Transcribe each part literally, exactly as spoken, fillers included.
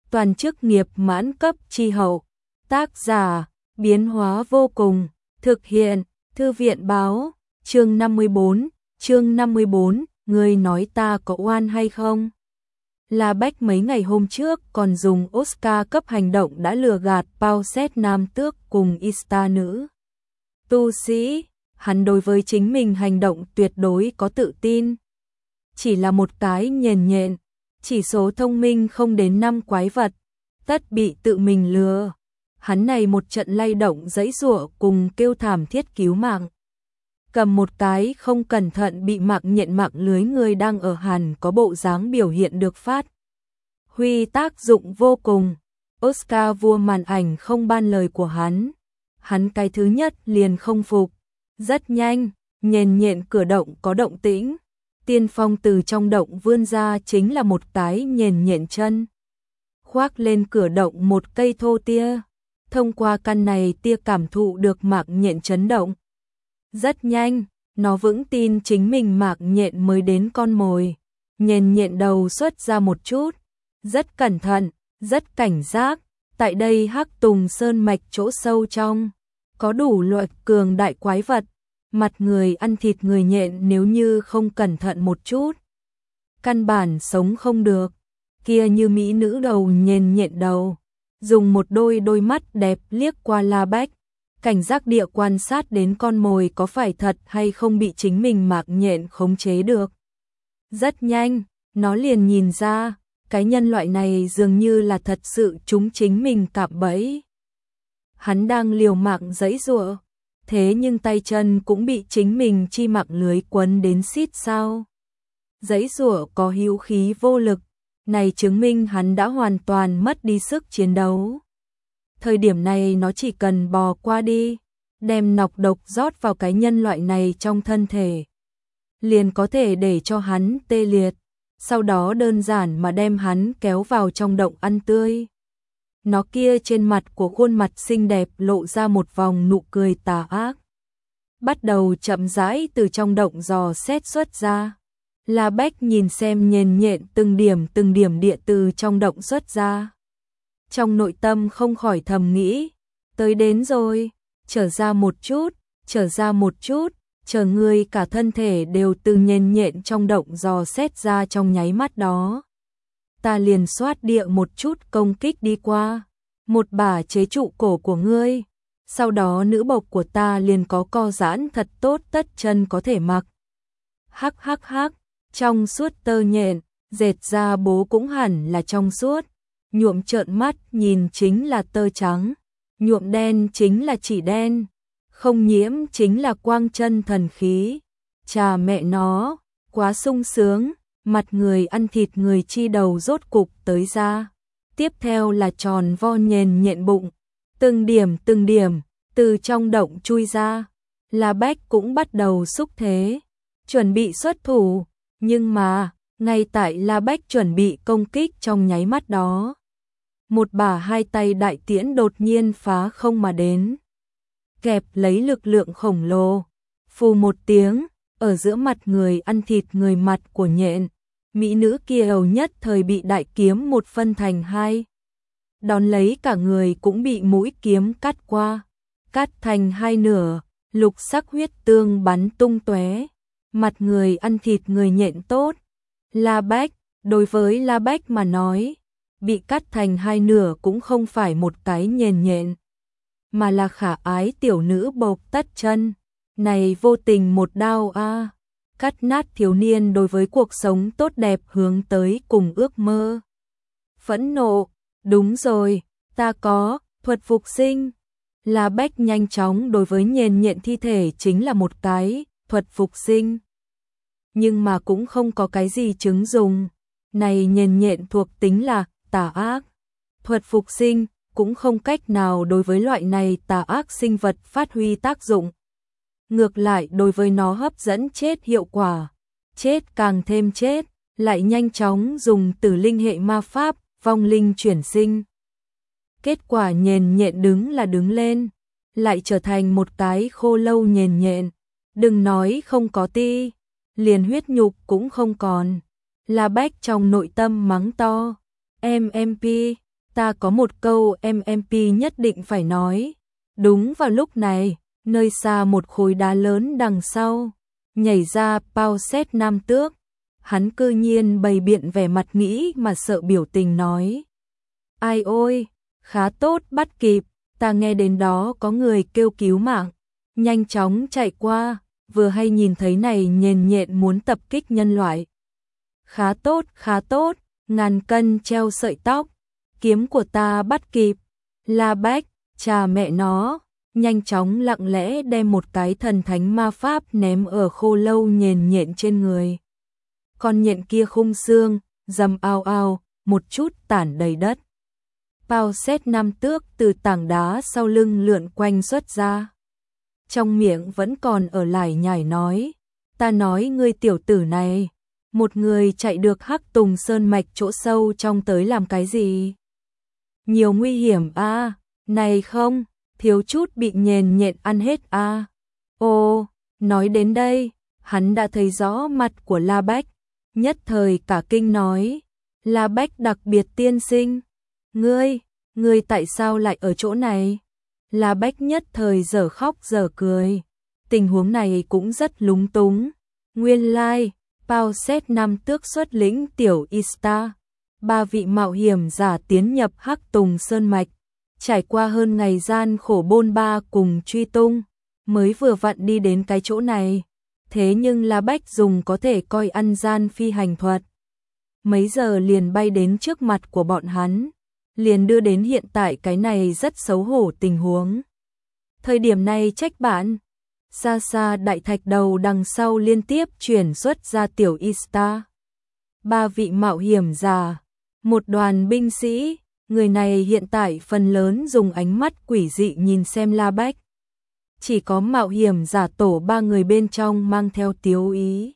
toàn chức nghiệp mãn cấp chi hậu. Tác giả, biến hóa vô cùng, thực hiện, thư viện báo, chương năm mươi bốn, chương năm mươi bốn, ngươi nói ta có oan hay không? La Bách mấy ngày hôm trước còn dùng Oscar cấp hành động đã lừa gạt bao xét nam tước cùng Ista nữ tu sĩ, hắn đối với chính mình hành động tuyệt đối có tự tin. Chỉ là một cái nhền nhện, chỉ số thông minh không đến năm quái vật, tất bị tự mình lừa. Hắn này một trận lay động giãy giụa cùng kêu thảm thiết cứu mạng. Cầm một cái không cẩn thận bị mạng nhện mạng lưới người đang ở hẳn có bộ dáng biểu hiện được phát huy tác dụng vô cùng. Oscar vua màn ảnh không ban lời của hắn. Hắn cái thứ nhất liền không phục. Rất nhanh, nhền nhện cửa động có động tĩnh. Tiên phong từ trong động vươn ra chính là một cái nhền nhện chân. Khoác lên cửa động một cây thô tia. Thông qua căn này tia cảm thụ được mạc nhện chấn động. Rất nhanh, nó vững tin chính mình mạc nhện mới đến con mồi. Nhền nhện đầu xuất ra một chút. Rất cẩn thận, rất cảnh giác. Tại đây Hắc Tùng Sơn mạch chỗ sâu trong, có đủ loại cường đại quái vật. Mặt người ăn thịt người nhện nếu như không cẩn thận một chút, căn bản sống không được. Kia như mỹ nữ đầu nhền nhện đầu, dùng một đôi đôi mắt đẹp liếc qua La Bách, cảnh giác địa quan sát đến con mồi có phải thật hay không bị chính mình mạc nhện khống chế được. Rất nhanh, nó liền nhìn ra, cái nhân loại này dường như là thật sự trúng chính mình cạm bẫy. Hắn đang liều mạng giãy giụa, thế nhưng tay chân cũng bị chính mình chi mạng lưới quấn đến xít sao. Giãy giụa có hữu khí vô lực, này chứng minh hắn đã hoàn toàn mất đi sức chiến đấu. Thời điểm này nó chỉ cần bò qua đi, đem nọc độc rót vào cái nhân loại này trong thân thể, liền có thể để cho hắn tê liệt, sau đó đơn giản mà đem hắn kéo vào trong động ăn tươi. Nó kia trên mặt của khuôn mặt xinh đẹp lộ ra một vòng nụ cười tà ác. Bắt đầu chậm rãi từ trong động dò xét xuất ra. La Bách nhìn xem nhền nhện từng điểm từng điểm địa từ trong động xuất ra. Trong nội tâm không khỏi thầm nghĩ, tới đến rồi, trở ra một chút, trở ra một chút, chờ ngươi cả thân thể đều từ nhền nhện trong động dò xét ra trong nháy mắt đó. Ta liền xoát địa một chút công kích đi qua, một bả chế trụ cổ của ngươi, sau đó nữ bộc của ta liền có co giãn thật tốt tất chân có thể mặc. Hắc hắc hắc, trong suốt tơ nhện, dệt ra bố cũng hẳn là trong suốt, nhuộm trợn mắt nhìn chính là tơ trắng, nhuộm đen chính là chỉ đen, không nhiễm chính là quang chân thần khí. Chà mẹ nó, quá sung sướng, mặt người ăn thịt người chi đầu rốt cục tới ra. Tiếp theo là tròn vo nhền nhện bụng, từng điểm từng điểm, từ trong động chui ra. La Bách cũng bắt đầu xúc thế, chuẩn bị xuất thủ, nhưng mà, ngay tại La Bách chuẩn bị công kích trong nháy mắt đó, một bả hai tay đại tiễn đột nhiên phá không mà đến, kẹp lấy lực lượng khổng lồ, phù một tiếng, ở giữa mặt người ăn thịt người mặt của nhện, mỹ nữ kia hầu nhất thời bị đại kiếm một phân thành hai. Đón lấy cả người cũng bị mũi kiếm cắt qua, cắt thành hai nửa, lục sắc huyết tương bắn tung tóe. Mặt người ăn thịt người nhện tốt. La Bách, đối với La Bách mà nói, bị cắt thành hai nửa cũng không phải một cái nhền nhện, mà là khả ái tiểu nữ bộc tất chân. Này vô tình một đao a, cắt nát thiếu niên đối với cuộc sống tốt đẹp hướng tới cùng ước mơ. Phẫn nộ, đúng rồi, ta có thuật phục sinh. La Bách nhanh chóng đối với nhền nhện thi thể chính là một cái thuật phục sinh. Nhưng mà cũng không có cái gì chứng dùng. Này nhền nhện thuộc tính là tà ác. Thuật phục sinh cũng không cách nào đối với loại này tà ác sinh vật phát huy tác dụng. Ngược lại đối với nó hấp dẫn chết hiệu quả. Chết càng thêm chết, lại nhanh chóng dùng tử linh hệ ma pháp, vong linh chuyển sinh. Kết quả nhền nhện đứng là đứng lên, lại trở thành một cái khô lâu nhền nhện. Đừng nói không có ti, liền huyết nhục cũng không còn. La Bách trong nội tâm mắng to, em em pi, ta có một câu em em pê nhất định phải nói. Đúng vào lúc này, nơi xa một khối đá lớn đằng sau, nhảy ra Pao Xét Nam Tước. Hắn cư nhiên bày biện vẻ mặt nghĩ mà sợ biểu tình nói. Ai ôi, khá tốt bắt kịp, ta nghe đến đó có người kêu cứu mạng. Nhanh chóng chạy qua, vừa hay nhìn thấy này nhền nhện muốn tập kích nhân loại. Khá tốt, khá tốt, ngàn cân treo sợi tóc, kiếm của ta bắt kịp. La Bách, cha mẹ nó, nhanh chóng lặng lẽ đem một cái thần thánh ma pháp ném ở khô lâu nhền nhện trên người. Con nhện kia khung xương, dầm ao ao, một chút tản đầy đất. Pao Xét Nam Tước từ tảng đá sau lưng lượn quanh xuất ra. Trong miệng vẫn còn ở lải nhải nói, ta nói ngươi tiểu tử này, một người chạy được Hắc Tùng Sơn mạch chỗ sâu trong tới làm cái gì? Nhiều nguy hiểm a, à, này không, thiếu chút bị nhền nhện ăn hết a. À. Ô, nói đến đây, hắn đã thấy rõ mặt của La Bách, nhất thời cả kinh nói, La Bách đặc biệt tiên sinh, ngươi, ngươi tại sao lại ở chỗ này? La Bách nhất thời dở khóc dở cười, tình huống này cũng rất lúng túng. Nguyên lai, like, Pao Xét Nam Tước xuất lĩnh tiểu Ista, ba vị mạo hiểm giả tiến nhập Hắc Tùng Sơn mạch, trải qua hơn ngày gian khổ bôn ba cùng truy tung, mới vừa vặn đi đến cái chỗ này. Thế nhưng La Bách dùng có thể coi ăn gian phi hành thuật, mấy giờ liền bay đến trước mặt của bọn hắn, liền đưa đến hiện tại cái này rất xấu hổ tình huống. Thời điểm này trách bạn, xa xa đại thạch đầu đằng sau liên tiếp chuyển xuất ra tiểu Ista. Ba vị mạo hiểm giả, một đoàn binh sĩ, người này hiện tại phần lớn dùng ánh mắt quỷ dị nhìn xem La Bách. Chỉ có mạo hiểm giả tổ ba người bên trong mang theo tiếu ý.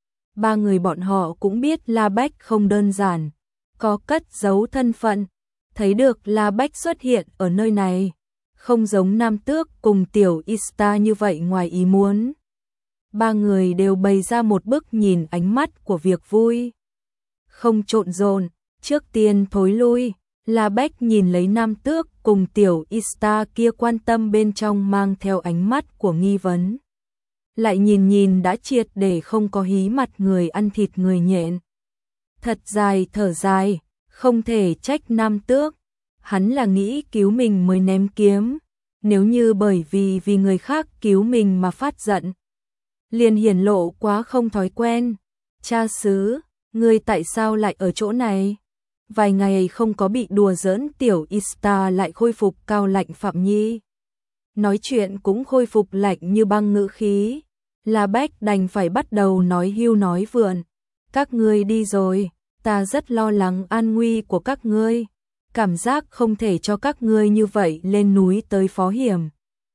Ba người bọn họ cũng biết La Bách không đơn giản, có cất giấu thân phận, thấy được La Bách xuất hiện ở nơi này, không giống Nam Tước cùng tiểu Ista như vậy ngoài ý muốn. Ba người đều bày ra một bức nhìn ánh mắt của việc vui. Không trộn rộn, trước tiên thối lui, La Bách nhìn lấy Nam Tước cùng tiểu Ista kia quan tâm bên trong mang theo ánh mắt của nghi vấn. Lại nhìn nhìn đã triệt để không có hí mặt người ăn thịt người nhện. Thật dài thở dài, không thể trách Nam Tước. Hắn là nghĩ cứu mình mới ném kiếm. Nếu như bởi vì vì người khác cứu mình mà phát giận, liền hiển lộ quá không thói quen. Cha xứ, ngươi tại sao lại ở chỗ này? Vài ngày không có bị đùa giỡn tiểu Ista lại khôi phục cao lạnh Phạm Nhi. Nói chuyện cũng khôi phục lạnh như băng ngữ khí. La Bách đành phải bắt đầu nói hưu nói vượn. Các ngươi đi rồi, ta rất lo lắng an nguy của các ngươi. Cảm giác không thể cho các ngươi như vậy lên núi tới phó hiểm.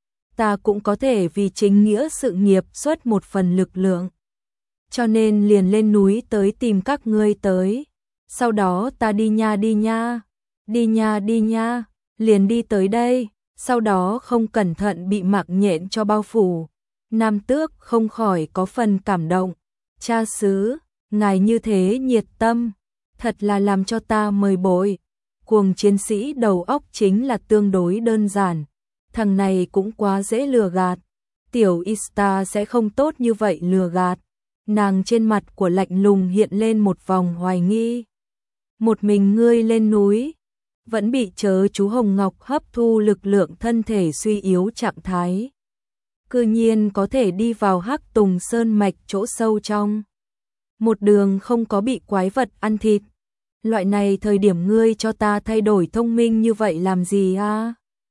Ta cũng có thể vì chính nghĩa sự nghiệp xuất một phần lực lượng. Cho nên liền lên núi tới tìm các ngươi tới. Sau đó ta đi nha đi nha, đi nha đi nha, liền đi tới đây, sau đó không cẩn thận bị mạc nhện cho bao phủ. Nam Tước không khỏi có phần cảm động. Cha xứ, ngài như thế nhiệt tâm, thật là làm cho ta mời bội. Cuồng chiến sĩ đầu óc chính là tương đối đơn giản, thằng này cũng quá dễ lừa gạt. Tiểu Ista sẽ không tốt như vậy lừa gạt. Nàng trên mặt của lạnh lùng hiện lên một vòng hoài nghi. Một mình ngươi lên núi, vẫn bị chớ chú Hồng Ngọc hấp thu lực lượng thân thể suy yếu trạng thái. Cư nhiên có thể đi vào Hắc Tùng Sơn mạch chỗ sâu trong. Một đường không có bị quái vật ăn thịt. Loại này thời điểm ngươi cho ta thay đổi thông minh như vậy làm gì a?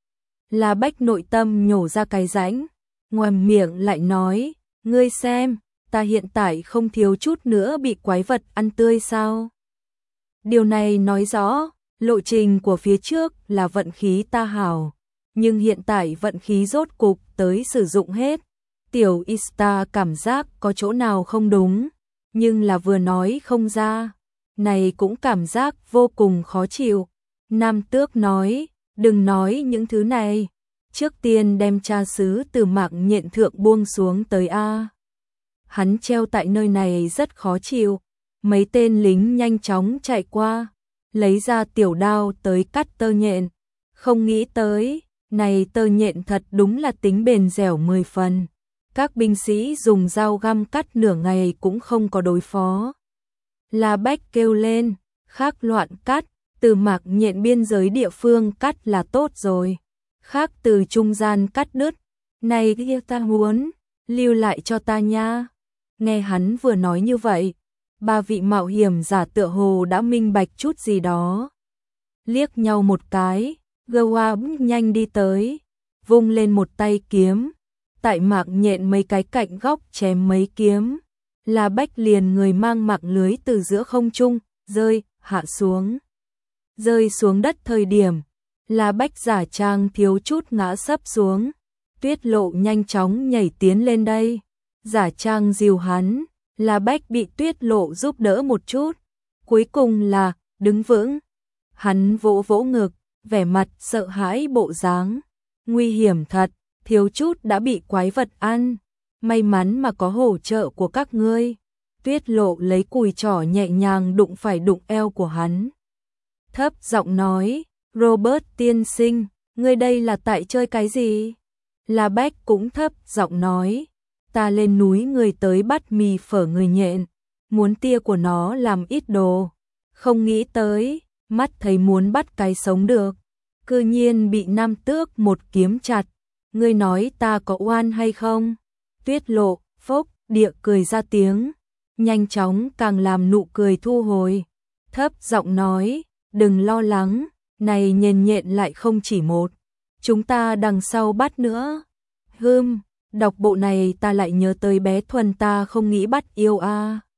La Bách nội tâm nhổ ra cái rãnh, ngoàm miệng lại nói, ngươi xem, ta hiện tại không thiếu chút nữa bị quái vật ăn tươi sao? Điều này nói rõ, lộ trình của phía trước là vận khí ta hảo, nhưng hiện tại vận khí rốt cục tới sử dụng hết. Tiểu Ista cảm giác có chỗ nào không đúng, nhưng là vừa nói không ra, này cũng cảm giác vô cùng khó chịu. Nam Tước nói, đừng nói những thứ này, trước tiên đem cha xứ từ mạng nhện thượng buông xuống tới A. Hắn treo tại nơi này rất khó chịu. Mấy tên lính nhanh chóng chạy qua, lấy ra tiểu đao tới cắt tơ nhện. Không nghĩ tới, này tơ nhện thật đúng là tính bền dẻo mười phần. Các binh sĩ dùng dao găm cắt nửa ngày cũng không có đối phó. La Bách kêu lên, khác loạn cắt, từ mạc nhện biên giới địa phương cắt là tốt rồi. Khác từ trung gian cắt đứt, này kia ta muốn, lưu lại cho ta nha. Nghe hắn vừa nói như vậy, ba vị mạo hiểm giả tựa hồ đã minh bạch chút gì đó. Liếc nhau một cái, Gawab nhanh đi tới, vung lên một tay kiếm, tại mạc nhện mấy cái cạnh góc chém mấy kiếm. La Bách liền người mang mạng lưới từ giữa không trung, rơi, hạ xuống. Rơi xuống đất thời điểm, La Bách giả trang thiếu chút ngã sấp xuống. Tuyết Lộ nhanh chóng nhảy tiến lên đây, giả trang dìu hắn. La Bách bị Tuyết Lộ giúp đỡ một chút, cuối cùng là đứng vững. Hắn vỗ vỗ ngực, vẻ mặt sợ hãi bộ dáng. Nguy hiểm thật, thiếu chút đã bị quái vật ăn. May mắn mà có hỗ trợ của các ngươi. Tuyết Lộ lấy cùi trỏ nhẹ nhàng đụng phải đụng eo của hắn. Thấp giọng nói, Robert tiên sinh, ngươi đây là tại chơi cái gì? La Bách cũng thấp giọng nói, ta lên núi người tới bắt mì phở người nhện, muốn tia của nó làm ít đồ. Không nghĩ tới, mắt thấy muốn bắt cái sống được, cư nhiên bị Nam Tước một kiếm chặt. Ngươi nói ta có oan hay không? Tuyết Lộ, phốc, địa cười ra tiếng, nhanh chóng càng làm nụ cười thu hồi. Thấp giọng nói, đừng lo lắng, này nhện nhện lại không chỉ một. Chúng ta đằng sau bắt nữa. Hừm, đọc bộ này ta lại nhớ tới bé Thuần ta không nghĩ bắt yêu a. À.